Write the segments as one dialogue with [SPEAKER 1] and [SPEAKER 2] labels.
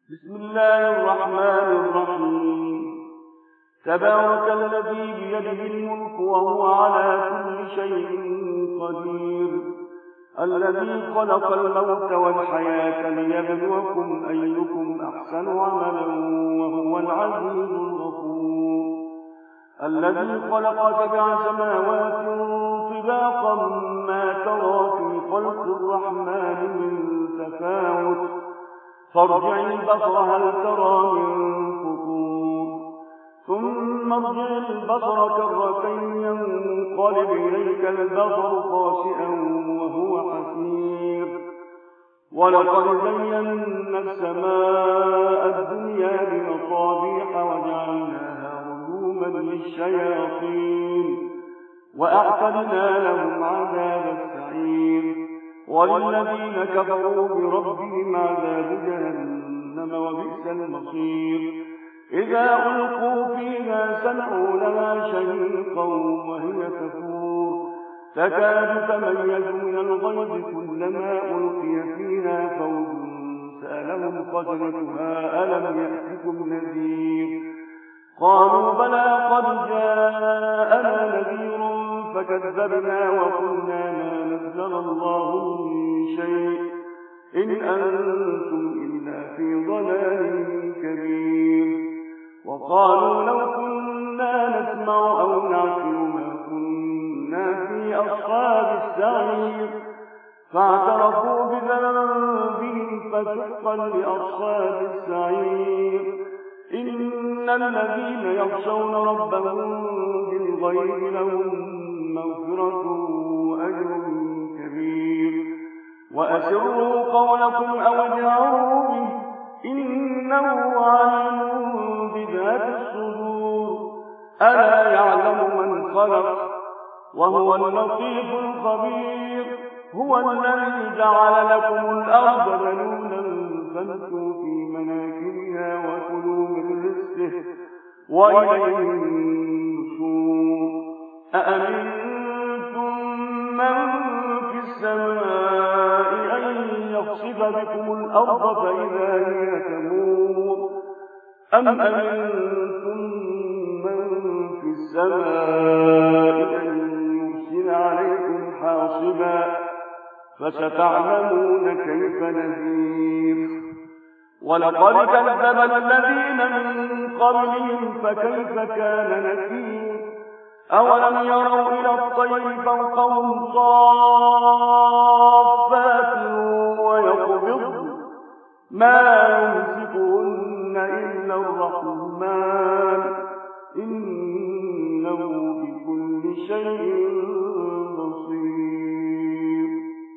[SPEAKER 1] بسم الله الرحمن الرحيم. تبارك الذي بيده الملك وهو على كل شيء قدير، الذي خلق الموت والحياة ليبلوكم أيكم أحسن عملا وهو العزيز الغفور، الذي خلق 7 سماوات طباقا ما ترى في خلق الرحمن من تفاوت، فارجع البصر هل ترى من فطور، ثم ارجع البصر كرتين ينقلب إليك البصر خاسئا وهو حسير، ولقد زينا السماء الدنيا بمصابيح وجعلناها رجوما للشياطين وأعتدنا لهم عذاب السعير، وللذين كفروا بربهم عذاب جهنم وبئس المصير. إذا ألقوا فيها سمعوا لها شهيقا وهي تفور، تكاد تميز من الغيظ كلما ألقي فيها فوج سألهم خزنتها ألم يأتكم نذير، قالوا بلى قد جاءنا نذير فكذبنا وقلنا ما نزل الله من شيء إن أنتم إلا في ضلال كبير، وقالوا لو كنا نسمع أو نعقل ما كنا في أصحاب السعير، فاعترفوا بذنبهم فسحقا لأصحاب السعير. إن الذين يخشون ربهم بالغيب لهم مغفرة وأجر كبير، وأسروا قولكم أو اجهروا به إنه عليم بذات الصدور، ألا يعلم من خلق وهو اللطيف الخبير. هو الذي جعل لكم الأرض ذلولا فامشوا في مناكبها وكلوا من رزقه وإليه النشور. أأمنتم من في السماء أن يخسف بكم الأرض فإذا هي تمور، أم أمنتم من في السماء أن يرسل عليكم حاصبا، فستعلمون كيف نذير. ولقد كذب الذين من قبلهم فكيف كان نكير، أولم يروا إلى الطير فوقهم صافات ويقبضن ما يمسكهن إلا الرحمن إنه بكل شيء بصير.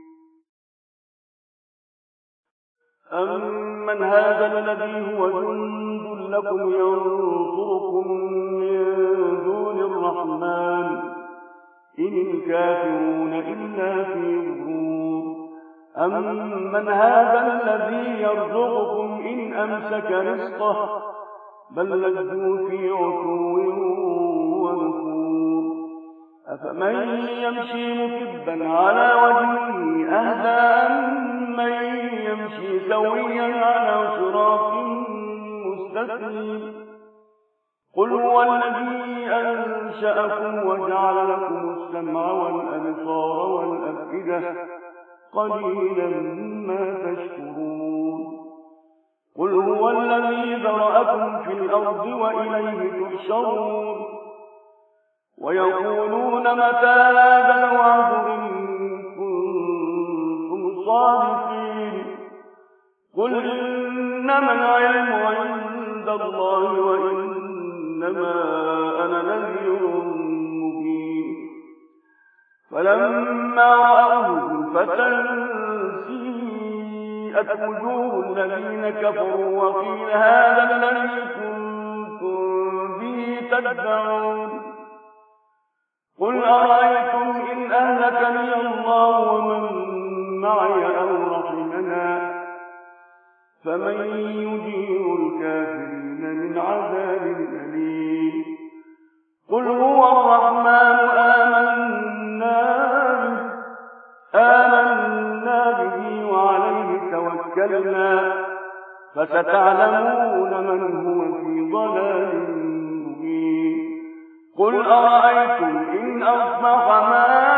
[SPEAKER 1] أمن هذا الذي هو جند لكم ينصركم من دون الرحمن إن الكافرون إلا في غرور، أمن هذا الذي يرزقكم إن أمسك رزقه بل لجوا في عتو ونفور، أفمن يمشي مكبا على وجهه أهدى أمن يمشي سويا على صراط مستقيم. قل هو الذي أنشأكم وجعل لكم السمع والأبصار والأفئدة قليلا ما تشكرون. قل هو الذي ذرأكم في الأرض وإليه تحشرون. ويقولون متى هذا الوعد إن كنتم صادقين، قل إنما العلم عند الله وإنما أنا نذير مبين. فلما رأوه زلفة سيئت وجوه الذين كفروا وقيل هذا الذي كنتم به تدعون. قل أرأيتم إن أهلكني الله ومن معي أو رحمنا فمن يجير الكافرين من عذاب أليم. قل هو الرحمن آمنا به وعليه توكلنا فستعلمون من هو في ضلال مبين. قل أرأيتم إن أصبح ماء